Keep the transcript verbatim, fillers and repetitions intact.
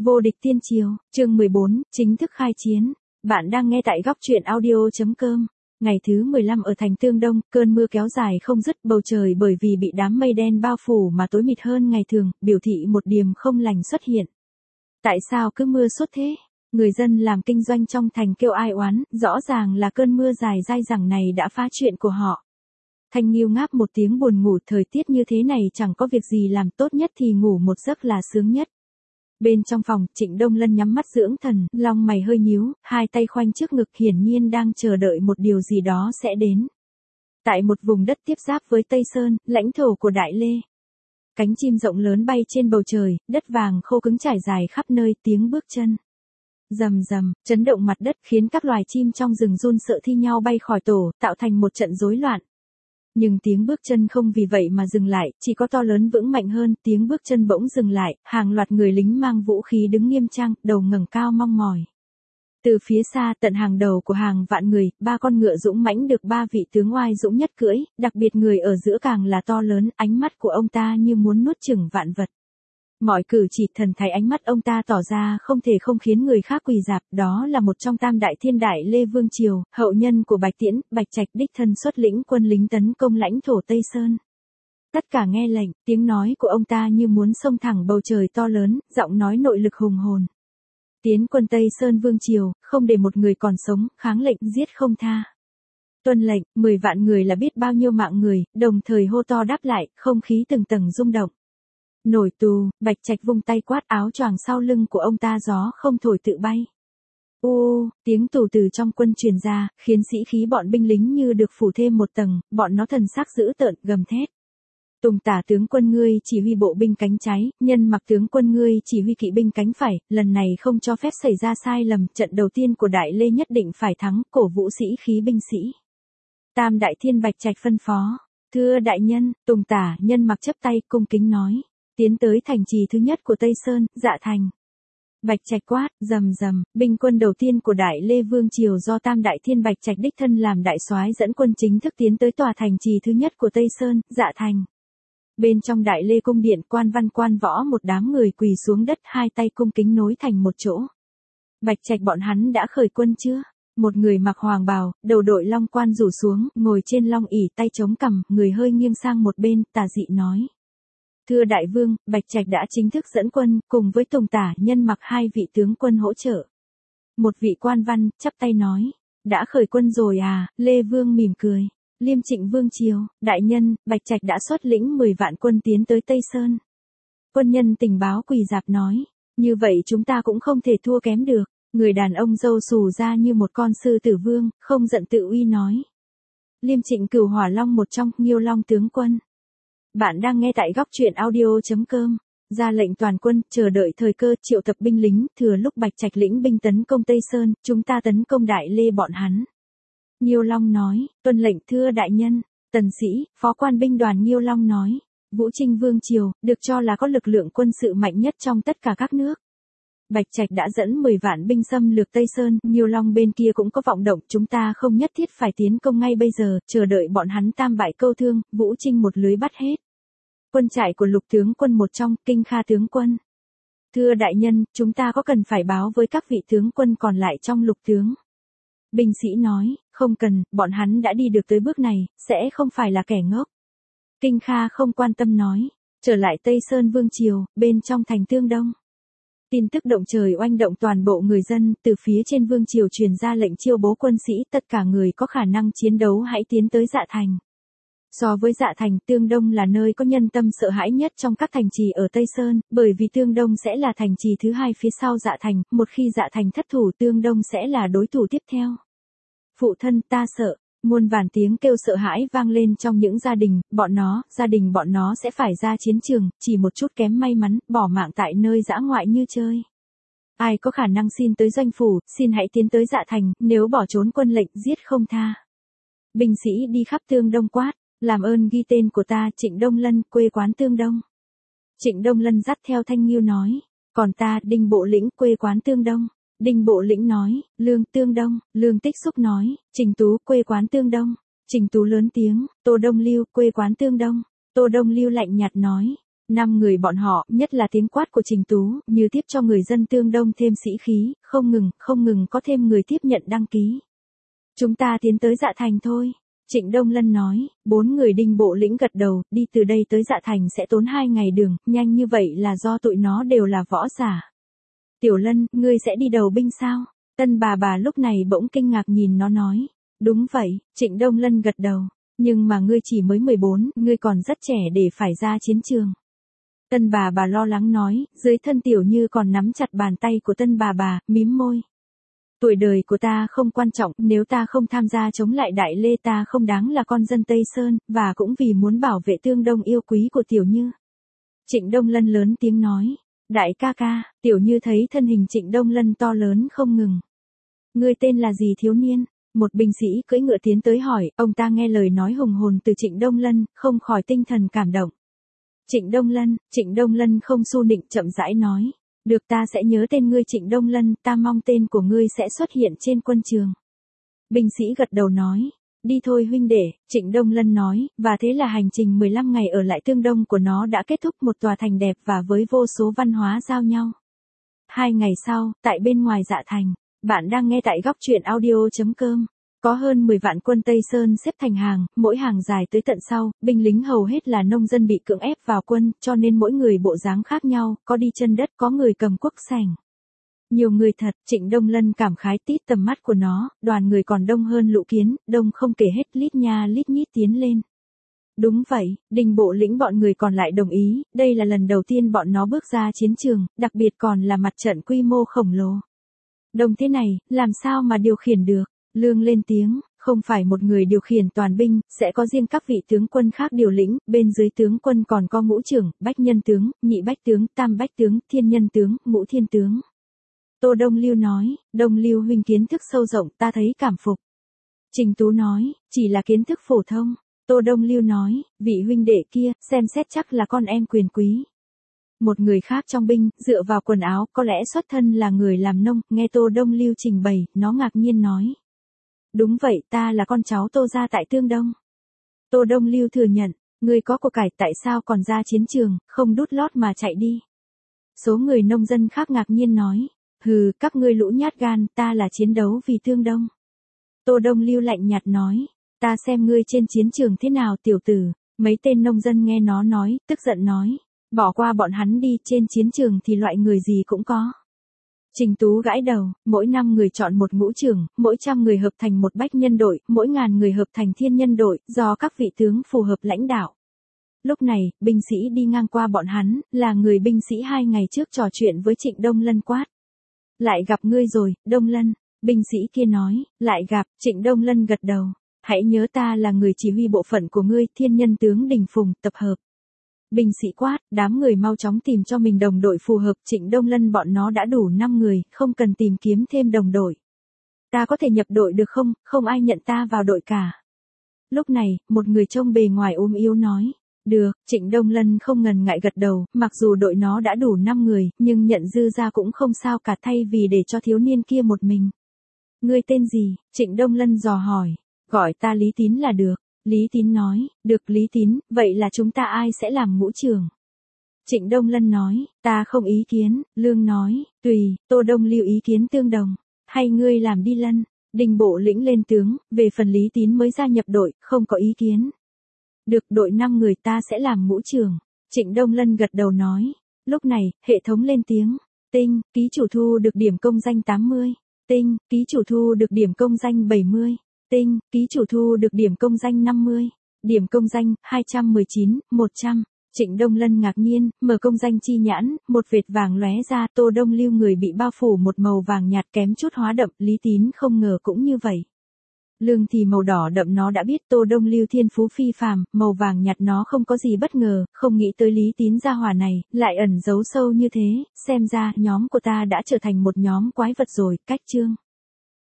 Vô địch tiên triều, chương mười bốn, chính thức khai chiến. Bạn đang nghe tại góc truyện audio chấm com. Ngày thứ mười lăm ở thành Tương Đông, cơn mưa kéo dài không dứt, bầu trời bởi vì bị đám mây đen bao phủ mà tối mịt hơn ngày thường, biểu thị một điềm không lành xuất hiện. Tại sao cứ mưa suốt thế? Người dân làm kinh doanh trong thành kêu ai oán, rõ ràng là cơn mưa dài dai dẳng này đã phá chuyện của họ. Thanh Nghiêu ngáp một tiếng buồn ngủ, thời tiết như thế này chẳng có việc gì làm, tốt nhất thì ngủ một giấc là sướng nhất. Bên trong phòng, Trịnh Đông Lân nhắm mắt dưỡng thần, lông mày hơi nhíu, hai tay khoanh trước ngực, hiển nhiên đang chờ đợi một điều gì đó sẽ đến. Tại một vùng đất tiếp giáp với Tây Sơn, lãnh thổ của Đại Lê. Cánh chim rộng lớn bay trên bầu trời, đất vàng khô cứng trải dài khắp nơi, tiếng bước chân rầm rầm, chấn động mặt đất khiến các loài chim trong rừng run sợ thi nhau bay khỏi tổ, tạo thành một trận rối loạn. Nhưng tiếng bước chân không vì vậy mà dừng lại, chỉ có to lớn vững mạnh hơn, tiếng bước chân bỗng dừng lại, hàng loạt người lính mang vũ khí đứng nghiêm trang, đầu ngẩng cao mong mỏi. Từ phía xa, tận hàng đầu của hàng vạn người, ba con ngựa dũng mãnh được ba vị tướng oai dũng nhất cưỡi, đặc biệt người ở giữa càng là to lớn, ánh mắt của ông ta như muốn nuốt chửng vạn vật. Mọi cử chỉ thần thái ánh mắt ông ta tỏ ra không thể không khiến người khác quỳ rạp, đó là một trong tam đại thiên đại Lê Vương Triều, hậu nhân của Bạch Tiễn, Bạch Trạch đích thân xuất lĩnh quân lính tấn công lãnh thổ Tây Sơn. Tất cả nghe lệnh, tiếng nói của ông ta như muốn xông thẳng bầu trời to lớn, giọng nói nội lực hùng hồn. Tiến quân Tây Sơn Vương Triều, không để một người còn sống, kháng lệnh giết không tha. Tuân lệnh, mười vạn người là biết bao nhiêu mạng người, đồng thời hô to đáp lại, không khí từng tầng rung động. Nổi tù, Bạch Trạch vung tay quát, áo choàng sau lưng của ông ta gió không thổi tự bay. U, tiếng tù từ trong quân truyền ra, khiến sĩ khí bọn binh lính như được phủ thêm một tầng, bọn nó thần sắc dữ tợn, gầm thét. Tùng Tả tướng quân ngươi chỉ huy bộ binh cánh trái, Nhân Mặc tướng quân ngươi chỉ huy kỵ binh cánh phải, lần này không cho phép xảy ra sai lầm, trận đầu tiên của Đại Lê nhất định phải thắng, cổ vũ sĩ khí binh sĩ. Tam đại thiên Bạch Trạch phân phó, thưa đại nhân, Tùng Tả, Nhân Mặc chắp tay cung kính nói. Tiến tới thành trì thứ nhất của Tây Sơn, Dạ Thành. Bạch Trạch quát, rầm rầm, binh quân đầu tiên của Đại Lê Vương Triều do Tam Đại Thiên Bạch Trạch đích thân làm đại soái dẫn quân chính thức tiến tới tòa thành trì thứ nhất của Tây Sơn, Dạ Thành. Bên trong Đại Lê cung điện, quan văn quan võ một đám người quỳ xuống đất, hai tay cung kính nối thành một chỗ. Bạch Trạch bọn hắn đã khởi quân chưa? Một người mặc hoàng bào, đầu đội long quan rủ xuống, ngồi trên long ỷ, tay chống cằm, người hơi nghiêng sang một bên, tà dị nói. Thưa đại vương, Bạch Trạch đã chính thức dẫn quân, cùng với Tùng Tả, Nhân Mặc hai vị tướng quân hỗ trợ. Một vị quan văn, chắp tay nói, đã khởi quân rồi à, Lê Vương mỉm cười. Liêm Trịnh Vương Triều, đại nhân, Bạch Trạch đã xuất lĩnh mười vạn quân tiến tới Tây Sơn. Quân nhân tình báo quỳ rạp nói, như vậy chúng ta cũng không thể thua kém được. Người đàn ông râu xù ra như một con sư tử vương, không giận tự uy nói. Liêm Trịnh Cửu Hỏa Long một trong, Nghiêu Long tướng quân. Bạn đang nghe tại góc truyện audio chấm com. Ra lệnh toàn quân, chờ đợi thời cơ, triệu tập binh lính, thừa lúc Bạch Trạch lĩnh binh tấn công Tây Sơn, chúng ta tấn công Đại Lê bọn hắn. Nghiêu Long nói, tuân lệnh thưa đại nhân. Tần Sĩ, phó quan binh đoàn Nghiêu Long nói, Vũ Trinh Vương Triều, được cho là có lực lượng quân sự mạnh nhất trong tất cả các nước. Bạch Trạch đã dẫn mười vạn binh xâm lược Tây Sơn, Nghiêu Long bên kia cũng có vọng động, chúng ta không nhất thiết phải tiến công ngay bây giờ, chờ đợi bọn hắn tam bại câu thương, Vũ Trinh một lưới bắt hết. Quân trại của Lục tướng quân một trong, Kinh Kha tướng quân. Thưa đại nhân, chúng ta có cần phải báo với các vị tướng quân còn lại trong Lục tướng? Binh sĩ nói, không cần, bọn hắn đã đi được tới bước này, sẽ không phải là kẻ ngốc. Kinh Kha không quan tâm nói, trở lại Tây Sơn Vương Triều, bên trong thành Tương Đông. Tin tức động trời oanh động toàn bộ người dân, từ phía trên Vương Triều truyền ra lệnh chiêu bố quân sĩ, tất cả người có khả năng chiến đấu hãy tiến tới Dạ Thành. So với Dạ Thành, Tương Đông là nơi có nhân tâm sợ hãi nhất trong các thành trì ở Tây Sơn, bởi vì Tương Đông sẽ là thành trì thứ hai phía sau Dạ Thành, một khi Dạ Thành thất thủ Tương Đông sẽ là đối thủ tiếp theo. Phụ thân ta sợ, muôn vàn tiếng kêu sợ hãi vang lên trong những gia đình, bọn nó, gia đình bọn nó sẽ phải ra chiến trường, chỉ một chút kém may mắn, bỏ mạng tại nơi dã ngoại như chơi. Ai có khả năng xin tới doanh phủ, xin hãy tiến tới Dạ Thành, nếu bỏ trốn quân lệnh giết không tha. Binh sĩ đi khắp Tương Đông quát, làm ơn ghi tên của ta, Trịnh Đông Lân, quê quán Tương Đông. Trịnh Đông Lân dắt theo Thanh Nghiêu nói, còn ta, Đinh Bộ Lĩnh, quê quán Tương Đông. Đinh Bộ Lĩnh nói, Lương Tương Đông. Lương Tích Xúc nói, Trình Tú, quê quán Tương Đông. Trình Tú lớn tiếng, Tô Đông Lưu, quê quán Tương Đông. Tô Đông Lưu lạnh nhạt nói, Năm người bọn họ, nhất là tiếng quát của Trình Tú, như tiếp cho người dân Tương Đông thêm sĩ khí, không ngừng, không ngừng có thêm người tiếp nhận đăng ký. Chúng ta tiến tới Dạ Thành thôi. Trịnh Đông Lân nói, bốn người Đinh Bộ Lĩnh gật đầu, đi từ đây tới Dạ Thành sẽ tốn hai ngày đường, nhanh như vậy là do tụi nó đều là võ giả. Tiểu Lân, ngươi sẽ đi đầu binh sao? Tân bà bà lúc này bỗng kinh ngạc nhìn nó nói. Đúng vậy, Trịnh Đông Lân gật đầu. Nhưng mà ngươi chỉ mới mười bốn, ngươi còn rất trẻ để phải ra chiến trường. Tân bà bà lo lắng nói, dưới thân Tiểu Như còn nắm chặt bàn tay của tân bà bà, mím môi. Tuổi đời của ta không quan trọng, nếu ta không tham gia chống lại Đại Lê ta không đáng là con dân Tây Sơn, và cũng vì muốn bảo vệ Tương Đông yêu quý của Tiểu Như. Trịnh Đông Lân lớn tiếng nói, đại ca ca, Tiểu Như thấy thân hình Trịnh Đông Lân to lớn không ngừng. Ngươi tên là gì thiếu niên? Một binh sĩ cưỡi ngựa tiến tới hỏi, ông ta nghe lời nói hùng hồn từ Trịnh Đông Lân, không khỏi tinh thần cảm động. Trịnh Đông Lân, Trịnh Đông Lân không su nịnh chậm rãi nói. Được, ta sẽ nhớ tên ngươi Trịnh Đông Lân, ta mong tên của ngươi sẽ xuất hiện trên quân trường. Binh sĩ gật đầu nói, đi thôi huynh đệ, Trịnh Đông Lân nói, và thế là hành trình mười lăm ngày ở lại Tương Đông của nó đã kết thúc, một tòa thành đẹp và với vô số văn hóa giao nhau. Hai ngày sau, tại bên ngoài Dạ Thành, bạn đang nghe tại góc truyện audio chấm com. Có hơn mười vạn quân Tây Sơn xếp thành hàng, mỗi hàng dài tới tận sau, binh lính hầu hết là nông dân bị cưỡng ép vào quân, cho nên mỗi người bộ dáng khác nhau, có đi chân đất, có người cầm cuốc sành. Nhiều người thật, Trịnh Đông Lân cảm khái tít tầm mắt của nó, đoàn người còn đông hơn lũ kiến, đông không kể hết, lít nha lít nhít tiến lên. Đúng vậy, Đinh Bộ Lĩnh bọn người còn lại đồng ý, đây là lần đầu tiên bọn nó bước ra chiến trường, đặc biệt còn là mặt trận quy mô khổng lồ. Đông thế này, làm sao mà điều khiển được? Lương lên tiếng, không phải một người điều khiển toàn binh, sẽ có riêng các vị tướng quân khác điều lĩnh, bên dưới tướng quân còn có ngũ trưởng, bách nhân tướng, nhị bách tướng, tam bách tướng, thiên nhân tướng, ngũ thiên tướng. Tô Đông Lưu nói, Đông Lưu huynh kiến thức sâu rộng, ta thấy cảm phục. Trình Tú nói, chỉ là kiến thức phổ thông. Tô Đông Lưu nói, vị huynh đệ kia, xem xét chắc là con em quyền quý. Một người khác trong binh, dựa vào quần áo, có lẽ xuất thân là người làm nông, nghe Tô Đông Lưu trình bày, nó ngạc nhiên nói. Đúng vậy, ta là con cháu Tô gia tại Tương Đông. Tô Đông Lưu thừa nhận, ngươi có của cải tại sao còn ra chiến trường, không đút lót mà chạy đi. Số người nông dân khác ngạc nhiên nói, hừ, các ngươi lũ nhát gan, ta là chiến đấu vì Tương Đông. Tô Đông Lưu lạnh nhạt nói, ta xem ngươi trên chiến trường thế nào tiểu tử. Mấy tên nông dân nghe nó nói, tức giận nói, bỏ qua bọn hắn đi, trên chiến trường thì loại người gì cũng có. Trình Tú gãi đầu, mỗi năm người chọn một ngũ trưởng, mỗi trăm người hợp thành một bách nhân đội, mỗi ngàn người hợp thành thiên nhân đội, do các vị tướng phù hợp lãnh đạo. Lúc này, binh sĩ đi ngang qua bọn hắn, là người binh sĩ hai ngày trước trò chuyện với Trịnh Đông Lân quát. Lại gặp ngươi rồi, Đông Lân, binh sĩ kia nói, lại gặp, Trịnh Đông Lân gật đầu. Hãy nhớ ta là người chỉ huy bộ phận của ngươi, thiên nhân tướng Đình Phùng, tập hợp. Binh sĩ quát, đám người mau chóng tìm cho mình đồng đội phù hợp, Trịnh Đông Lân bọn nó đã đủ năm người, không cần tìm kiếm thêm đồng đội. Ta có thể nhập đội được không, không ai nhận ta vào đội cả. Lúc này, một người trông bề ngoài ốm yếu nói, được, Trịnh Đông Lân không ngần ngại gật đầu, mặc dù đội nó đã đủ năm người, nhưng nhận dư ra cũng không sao cả thay vì để cho thiếu niên kia một mình. Ngươi tên gì? Trịnh Đông Lân dò hỏi, gọi ta Lý Tín là được. Lý Tín nói, được Lý Tín, vậy là chúng ta ai sẽ làm ngũ trưởng? Trịnh Đông Lân nói, ta không ý kiến, Lương nói, tùy, Tô Đông Lưu ý kiến tương đồng, hay ngươi làm đi Lân. Đinh Bộ Lĩnh lên tướng, về phần Lý Tín mới gia nhập đội, không có ý kiến. Được, đội năm người ta sẽ làm ngũ trưởng. Trịnh Đông Lân gật đầu nói, lúc này, hệ thống lên tiếng, tinh, ký chủ thu được điểm công danh tám mươi, tinh, ký chủ thu được điểm công danh bảy mươi. Tinh, ký chủ thu được điểm công danh năm mươi, điểm công danh hai trăm mười chín, một trăm. Trịnh Đông Lân ngạc nhiên, mở công danh chi nhãn, một vệt vàng lóe ra, Tô Đông Lưu người bị bao phủ một màu vàng nhạt kém chút hóa đậm, Lý Tín không ngờ cũng như vậy. Lương thì màu đỏ đậm nó đã biết Tô Đông Lưu thiên phú phi phàm, màu vàng nhạt nó không có gì bất ngờ, không nghĩ tới Lý Tín gia hỏa này, lại ẩn giấu sâu như thế, xem ra nhóm của ta đã trở thành một nhóm quái vật rồi, cách chương.